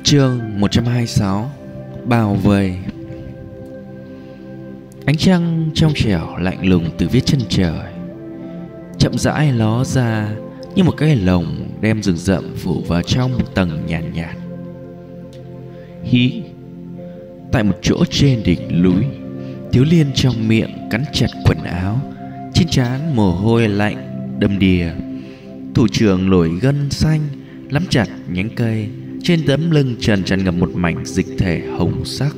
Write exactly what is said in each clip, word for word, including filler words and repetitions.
Chương một trăm hai mươi sáu. Bao vây. Ánh trăng trong trẻo lạnh lùng từ phía chân trời chậm rãi ló ra như một cái lồng đem rừng rậm phủ vào trong một tầng nhàn nhạt, nhạt. Hí. Tại một chỗ trên đỉnh núi, Thiếu Liên trong miệng cắn chặt quần áo, trên trán mồ hôi lạnh đầm đìa. Thủ trưởng nổi gân xanh nắm chặt nhánh cây, trên tấm lưng trần tràn ngập một mảnh dịch thể hồng sắc.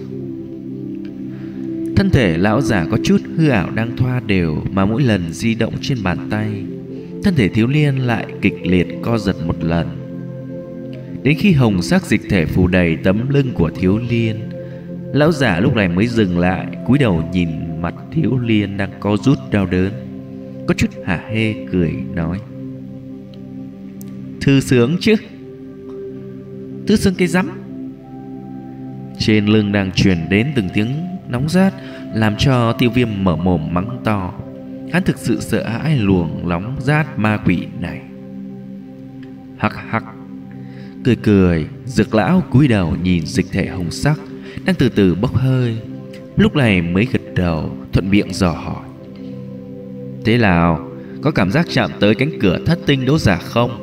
Thân thể lão già có chút hư ảo đang thoa đều, mà mỗi lần di động trên bàn tay, thân thể Thiếu Liên lại kịch liệt co giật một lần. Đến khi hồng sắc dịch thể phủ đầy tấm lưng của Thiếu Liên, lão già lúc này mới dừng lại, cúi đầu nhìn mặt Thiếu Liên đang co rút đau đớn, có chút hả hê cười nói: "Thư sướng chứ?" "Thư sướng cái rắm." Trên lưng đang truyền đến từng tiếng nóng rát, làm cho Tiêu Viêm mở mồm mắng to. Hắn thực sự sợ hãi luồng nóng rát ma quỷ này. Hắc hắc. Cười cười, Dược lão cúi đầu nhìn dịch thể hồng sắc đang từ từ bốc hơi, lúc này mới gật đầu, thuận miệng dò hỏi: "Thế nào, có cảm giác chạm tới cánh cửa thất tinh đấu giả không?"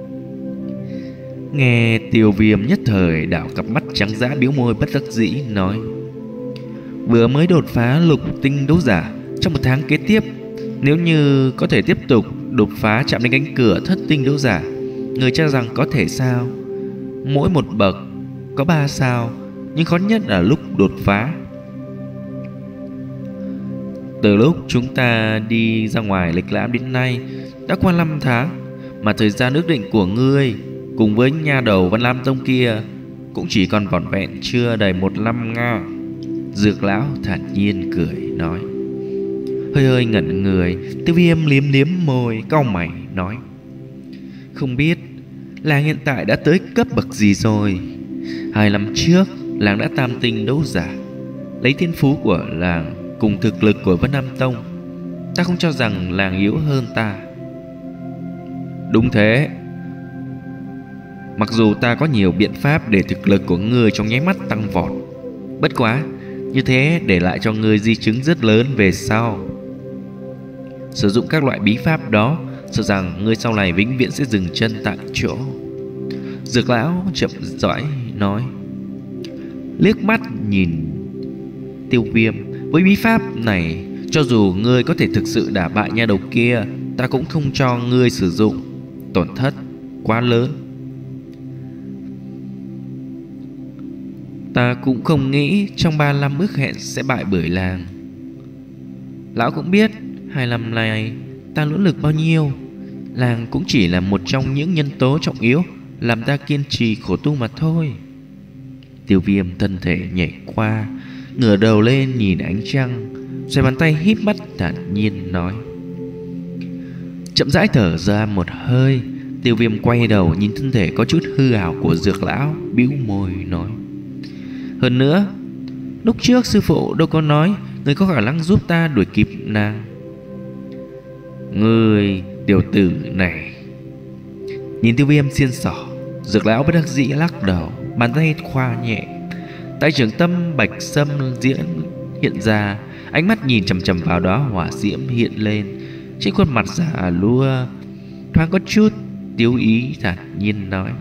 Nghe Tiêu Viêm nhất thời đảo cặp mắt trắng dã, bĩu môi bất đắc dĩ nói: "Vừa mới đột phá lục tinh đấu giả, trong một tháng kế tiếp, nếu như có thể tiếp tục đột phá chạm đến cánh cửa thất tinh đấu giả, người cho rằng có thể sao? Mỗi một bậc có ba sao, nhưng khó nhất là lúc đột phá. Từ lúc chúng ta đi ra ngoài lịch lãm đến nay đã qua năm tháng, mà thời gian ước định của ngươi cùng với nha đầu Văn Lam Tông kia cũng chỉ còn vỏn vẹn chưa đầy một năm nga." Dược lão thản nhiên cười nói. Hơi hơi ngẩn người, Tiêu Viêm liếm liếm môi, cau mày nói: "Không biết làng hiện tại đã tới cấp bậc gì rồi? Hai năm trước làng đã tam tinh đấu giả, lấy thiên phú của làng cùng thực lực của Vân Nam Tông, ta không cho rằng làng yếu hơn ta." "Đúng thế. Mặc dù ta có nhiều biện pháp để thực lực của ngươi trong nháy mắt tăng vọt, bất quá như thế để lại cho ngươi di chứng rất lớn về sau. Sử dụng các loại bí pháp đó, sợ rằng ngươi sau này vĩnh viễn sẽ dừng chân tại chỗ." Dược lão chậm rãi nói. Liếc mắt nhìn Tiêu Viêm: "Với bí pháp này, cho dù ngươi có thể thực sự đả bại nha đầu kia, ta cũng không cho ngươi sử dụng, tổn thất quá lớn. Ta cũng không nghĩ trong ba năm ước hẹn sẽ bại bởi làng. Lão cũng biết hai năm này ta nỗ lực bao nhiêu, làng cũng chỉ là một trong những nhân tố trọng yếu làm ta kiên trì khổ tu mà thôi." Tiêu Viêm thân thể nhảy qua, ngửa đầu lên nhìn ánh trăng, xoay bàn tay híp mắt thản nhiên nói. Chậm rãi thở ra một hơi, Tiêu Viêm quay đầu nhìn thân thể có chút hư ảo của Dược lão, bĩu môi nói: "Hơn nữa, lúc trước sư phụ đâu có nói người có khả năng giúp ta đuổi kịp nàng." "Ngươi tiểu tử này." Nhìn Tiêu Viêm xiên xỏ, Dược lão bất đắc dĩ lắc đầu, bàn tay khoa nhẹ, tại trường tâm bạch sâm diễn hiện ra, ánh mắt nhìn chằm chằm vào đó hỏa diễm hiện lên, trên khuôn mặt già lua thoáng có chút tiêu ý, thản nhiên nói: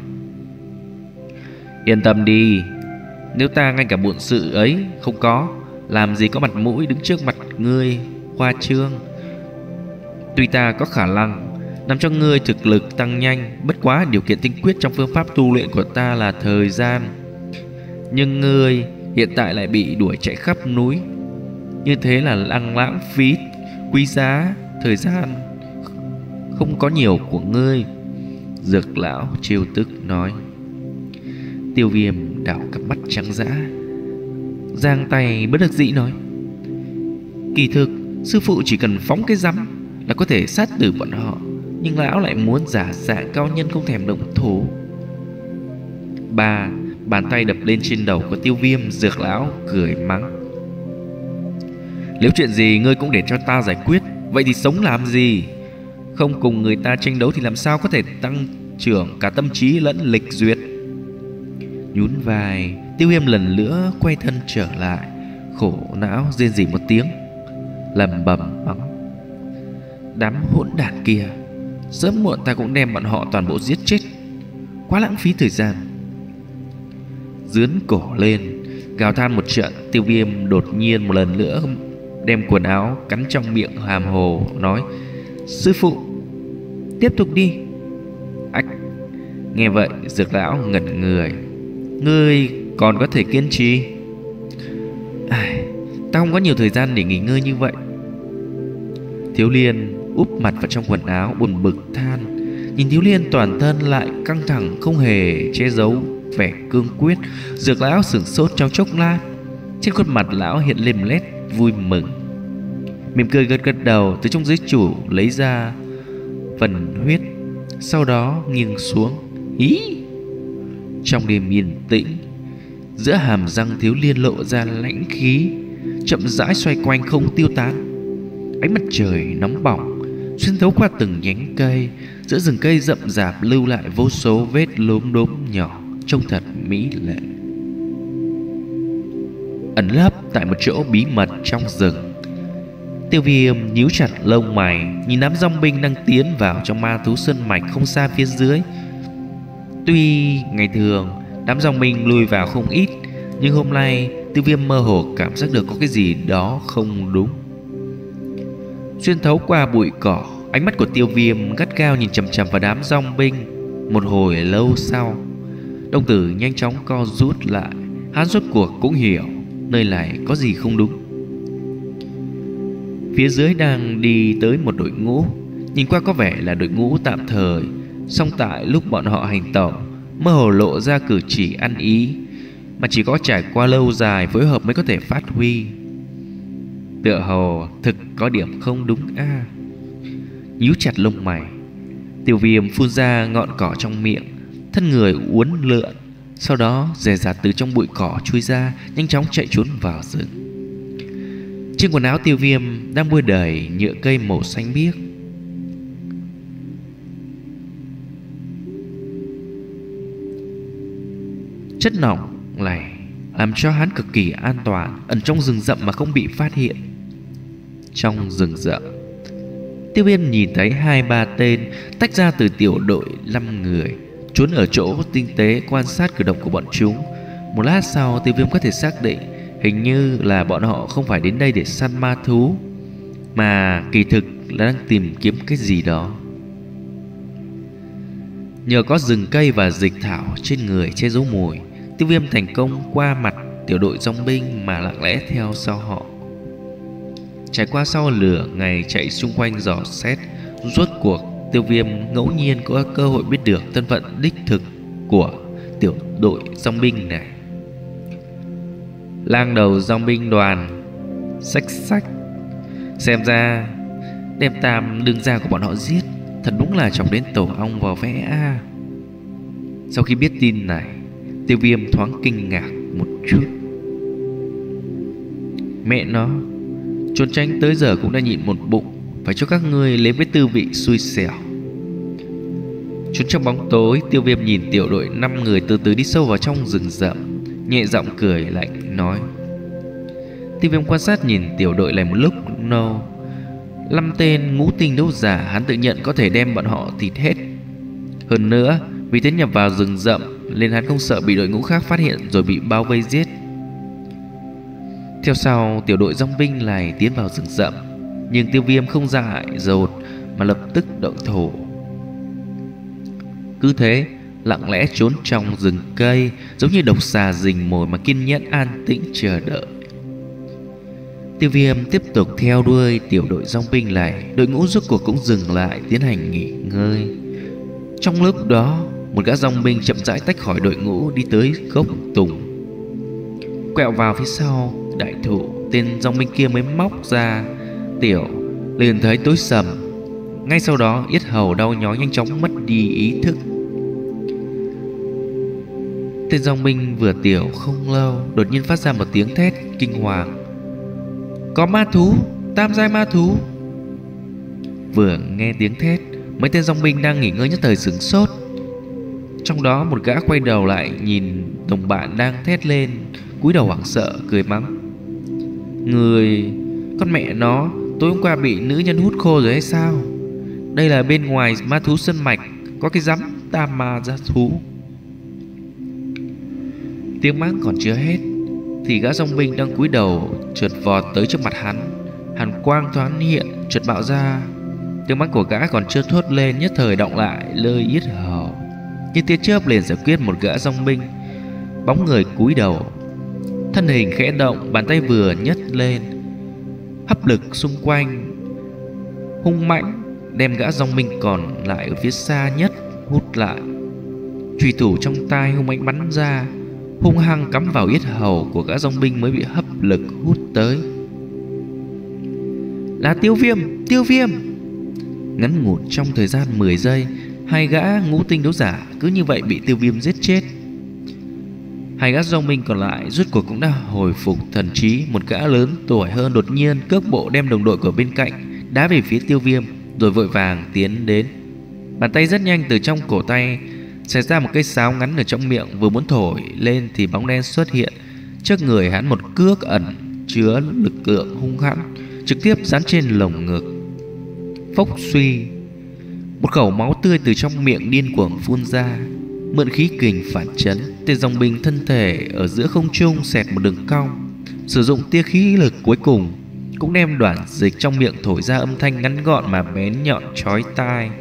"Yên tâm đi, nếu ta ngay cả bổn sự ấy không có, làm gì có mặt mũi đứng trước mặt ngươi khoa trương. Tuy ta có khả năng làm cho ngươi thực lực tăng nhanh, bất quá điều kiện tinh quyết trong phương pháp tu luyện của ta là thời gian. Nhưng ngươi hiện tại lại bị đuổi chạy khắp núi, như thế là lãng lãng phí quý giá thời gian không có nhiều của ngươi." Dược lão trêu tức nói. Tiêu Viêm đảo cặp mắt trắng dã, giang tay bất đắc dĩ nói: "Kỳ thực sư phụ chỉ cần phóng cái rắm là có thể sát tử bọn họ, nhưng lão lại muốn giả dạng cao nhân không thèm động thủ." Ba bàn tay đập lên trên đầu của Tiêu Viêm, Dược lão cười mắng: "Nếu chuyện gì ngươi cũng để cho ta giải quyết, vậy thì sống làm gì? Không cùng người ta tranh đấu thì làm sao có thể tăng trưởng cả tâm trí lẫn lịch duyệt?" Nhún vai, Tiêu Viêm lần nữa quay thân trở lại, khổ não rên rỉ một tiếng, lẩm bẩm mắng: đám hỗn đản kia, sớm muộn ta cũng đem bọn họ toàn bộ giết chết, quá lãng phí thời gian. Dướn cổ lên, gào than một trận, Tiêu Viêm đột nhiên một lần nữa đem quần áo cắn trong miệng hàm hồ, nói: sư phụ, tiếp tục đi. Ách! Nghe vậy Dược lão ngẩn người: ngươi còn có thể kiên trì? Ai, ta không có nhiều thời gian để nghỉ ngơi như vậy. Thiếu Liên úp mặt vào trong quần áo buồn bực than. Nhìn Thiếu Liên toàn thân lại căng thẳng, không hề che giấu vẻ cương quyết. Dược lão sửng sốt trong chốc lát, trên khuôn mặt lão hiện lên một nét vui mừng, mỉm cười gật gật đầu, từ trong dưới chủ lấy ra phần huyết, sau đó nghiêng xuống. Ý! Trong đêm yên tĩnh, giữa hàm răng Thiếu Liên lộ ra lãnh khí, chậm rãi xoay quanh không tiêu tán. Ánh mặt trời nóng bỏng xuyên thấu qua từng nhánh cây, giữa rừng cây rậm rạp lưu lại vô số vết lốm đốm nhỏ, trông thật mỹ lệ. Ẩn lấp tại một chỗ bí mật trong rừng, Tiêu Viêm nhíu chặt lông mày, nhìn đám dòng binh đang tiến vào trong ma thú sơn mạch không xa phía dưới. Tuy ngày thường đám dòng binh lùi vào không ít, nhưng hôm nay Tiêu Viêm mơ hồ cảm giác được có cái gì đó không đúng. Xuyên thấu qua bụi cỏ, ánh mắt của Tiêu Viêm gắt gao nhìn chằm chằm vào đám dòng binh. Một hồi lâu sau, đồng tử nhanh chóng co rút lại. Hắn rốt cuộc cũng hiểu nơi này có gì không đúng. Phía dưới đang đi tới một đội ngũ, nhìn qua có vẻ là đội ngũ tạm thời, song tại lúc bọn họ hành tẩu, mơ hồ lộ ra cử chỉ ăn ý, mà chỉ có trải qua lâu dài phối hợp mới có thể phát huy. Tựa hồ thực có điểm không đúng a. À, nhíu chặt lông mày, Tiêu Viêm phun ra ngọn cỏ trong miệng, thân người uốn lượn, sau đó dè dặt từ trong bụi cỏ chui ra, nhanh chóng chạy trốn vào rừng. Trên quần áo Tiêu Viêm đang bôi đầy nhựa cây màu xanh biếc. Chất lỏng này làm cho hắn cực kỳ an toàn, ẩn trong rừng rậm mà không bị phát hiện. Trong rừng rậm, Tiêu Viêm nhìn thấy hai ba tên tách ra từ tiểu đội năm người, trốn ở chỗ tinh tế quan sát cử động của bọn chúng. Một lát sau, Tiêu Viêm có thể xác định hình như là bọn họ không phải đến đây để săn ma thú, mà kỳ thực là đang tìm kiếm cái gì đó. Nhờ có rừng cây và dịch thảo trên người che giấu mùi, Tiêu Viêm thành công qua mặt tiểu đội dòng binh mà lặng lẽ theo sau họ. Trải qua sau lửa ngày chạy xung quanh dò xét, rốt cuộc Tiêu Viêm ngẫu nhiên có cơ hội biết được thân phận đích thực của tiểu đội dòng binh này. Lang đầu dòng binh đoàn xách xách. Xem ra đem tam đương gia của bọn họ giết, thật đúng là chọc đến tổ ong vò vẽ a. À, sau khi biết tin này, Tiêu Viêm thoáng kinh ngạc một chút. Mẹ nó, trốn tránh tới giờ cũng đã nhịn một bụng, phải cho các ngươi lấy với tư vị xui xẻo. Trốn trong bóng tối, Tiêu Viêm nhìn tiểu đội năm người từ từ đi sâu vào trong rừng rậm, nhẹ giọng cười lạnh nói. Tiêu Viêm quan sát nhìn tiểu đội này một lúc lâu. Năm tên ngũ tinh đấu giả, hắn tự nhận có thể đem bọn họ thịt hết. Hơn nữa, vì thế nhập vào rừng rậm nên hắn không sợ bị đội ngũ khác phát hiện rồi bị bao vây giết. Theo sau, tiểu đội dòng binh này tiến vào rừng rậm, nhưng Tiêu Viêm không dại dột mà lập tức động thủ. Cứ thế lặng lẽ trốn trong rừng cây, giống như độc xà rình mồi mà kiên nhẫn an tĩnh chờ đợi. Tiêu Viêm tiếp tục theo đuôi tiểu đội dòng binh này. Đội ngũ rốt cuộc cũng dừng lại tiến hành nghỉ ngơi. Trong lúc đó, một gã dòng binh chậm rãi tách khỏi đội ngũ, đi tới gốc tùng, quẹo vào phía sau đại thụ. Tên dòng binh kia mới móc ra tiểu, liền thấy tối sầm. Ngay sau đó yết hầu đau nhói, nhanh chóng mất đi ý thức. Tên dòng binh vừa tiểu không lâu, đột nhiên phát ra một tiếng thét kinh hoàng. Có ma thú, tam giai ma thú. Vừa nghe tiếng thét, mấy tên dòng binh đang nghỉ ngơi nhất thời sửng sốt. Trong đó một gã quay đầu lại nhìn đồng bạn đang thét lên, cúi đầu hoảng sợ cười mắng: Người, con mẹ nó, tối hôm qua bị nữ nhân hút khô rồi hay sao? Đây là bên ngoài ma thú sơn mạch, có cái rắm tam ma gia thú. Tiếng mắng còn chưa hết thì gã dòng binh đang cúi đầu trượt vọt tới trước mặt hắn. Hàn quang thoáng hiện chợt bạo ra. Tiếng mắng của gã còn chưa thốt lên, nhất thời động lại lơi yết hầu. Như tia chớp liền giải quyết một gã dòng binh. Bóng người cúi đầu, thân hình khẽ động, bàn tay vừa nhấc lên, hấp lực xung quanh hung mãnh đem gã dòng binh còn lại ở phía xa nhất hút lại. Chùy thủ trong tay hung mãnh bắn ra, hung hăng cắm vào yết hầu của gã dòng binh mới bị hấp lực hút tới. Là Tiêu Viêm, Tiêu Viêm! Ngắn ngủn trong thời gian mười giây, hai gã ngũ tinh đấu giả cứ như vậy bị Tiêu Viêm giết chết. Hai gã dòng binh còn lại rốt cuộc cũng đã hồi phục thần trí. Một gã lớn tuổi hơn đột nhiên cước bộ đem đồng đội của bên cạnh đá về phía Tiêu Viêm, rồi vội vàng tiến đến. Bàn tay rất nhanh từ trong cổ tay xẹt ra một cây sáo ngắn ở trong miệng, vừa muốn thổi lên thì bóng đen xuất hiện trước người hắn, một cước ẩn chứa lực lượng hung hãn trực tiếp dán trên lồng ngực. Phốc suy, một khẩu máu tươi từ trong miệng điên cuồng phun ra. Mượn khí kình phản chấn, tên dòng binh thân thể ở giữa không trung xẹt một đường cong, sử dụng tia khí lực cuối cùng cũng đem đoạn dịch trong miệng thổi ra âm thanh ngắn gọn mà bén nhọn chói tai.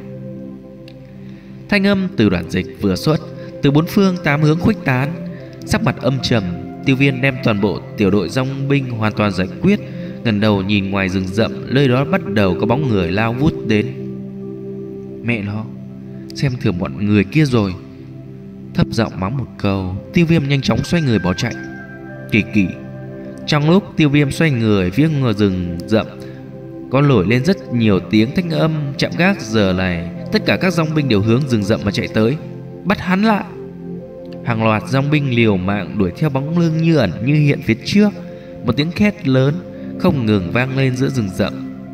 Thanh âm từ đoạn dịch vừa xuất, từ bốn phương tám hướng khuếch tán. Sắc mặt âm trầm, Tiêu Viêm đem toàn bộ tiểu đội dòng binh hoàn toàn giải quyết. Ngẩng đầu nhìn ngoài rừng rậm, nơi đó bắt đầu có bóng người lao vút đến. Mẹ nó, xem thường bọn người kia rồi. Thấp giọng mắng một câu, Tiêu Viêm nhanh chóng xoay người bỏ chạy. Kỳ kỳ. Trong lúc Tiêu Viêm xoay người phía ngoài rừng rậm, có nổi lên rất nhiều tiếng thanh âm chạm gác. Giờ này tất cả các dòng binh đều hướng rừng rậm mà chạy tới. Bắt hắn lại! Hàng loạt dòng binh liều mạng đuổi theo bóng lưng như ẩn như hiện phía trước. Một tiếng khét lớn không ngừng vang lên giữa rừng rậm.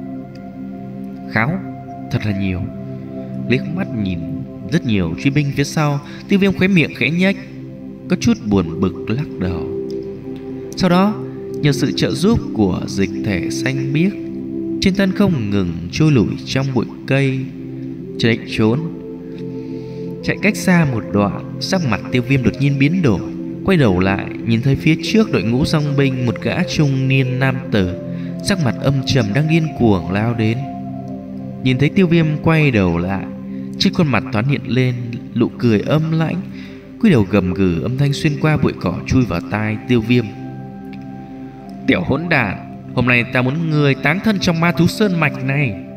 Kháo, thật là nhiều. Liếc mắt nhìn rất nhiều truy binh phía sau, Tiêu Viêm khóe miệng khẽ nhếch, có chút buồn bực lắc đầu. Sau đó nhờ sự trợ giúp của dịch thể xanh biếc, trên thân không ngừng trôi lủi trong bụi cây chạy trốn. Chạy cách xa một đoạn, sắc mặt Tiêu Viêm đột nhiên biến đổi. Quay đầu lại nhìn thấy phía trước đội ngũ dòng binh, một gã trung niên nam tử sắc mặt âm trầm đang điên cuồng lao đến. Nhìn thấy Tiêu Viêm quay đầu lại, trên khuôn mặt thoáng hiện lên nụ cười âm lãnh, cúi đầu gầm gừ, âm thanh xuyên qua bụi cỏ chui vào tai Tiêu Viêm. Tiểu hỗn đản, hôm nay ta muốn người táng thân trong ma thú sơn mạch này.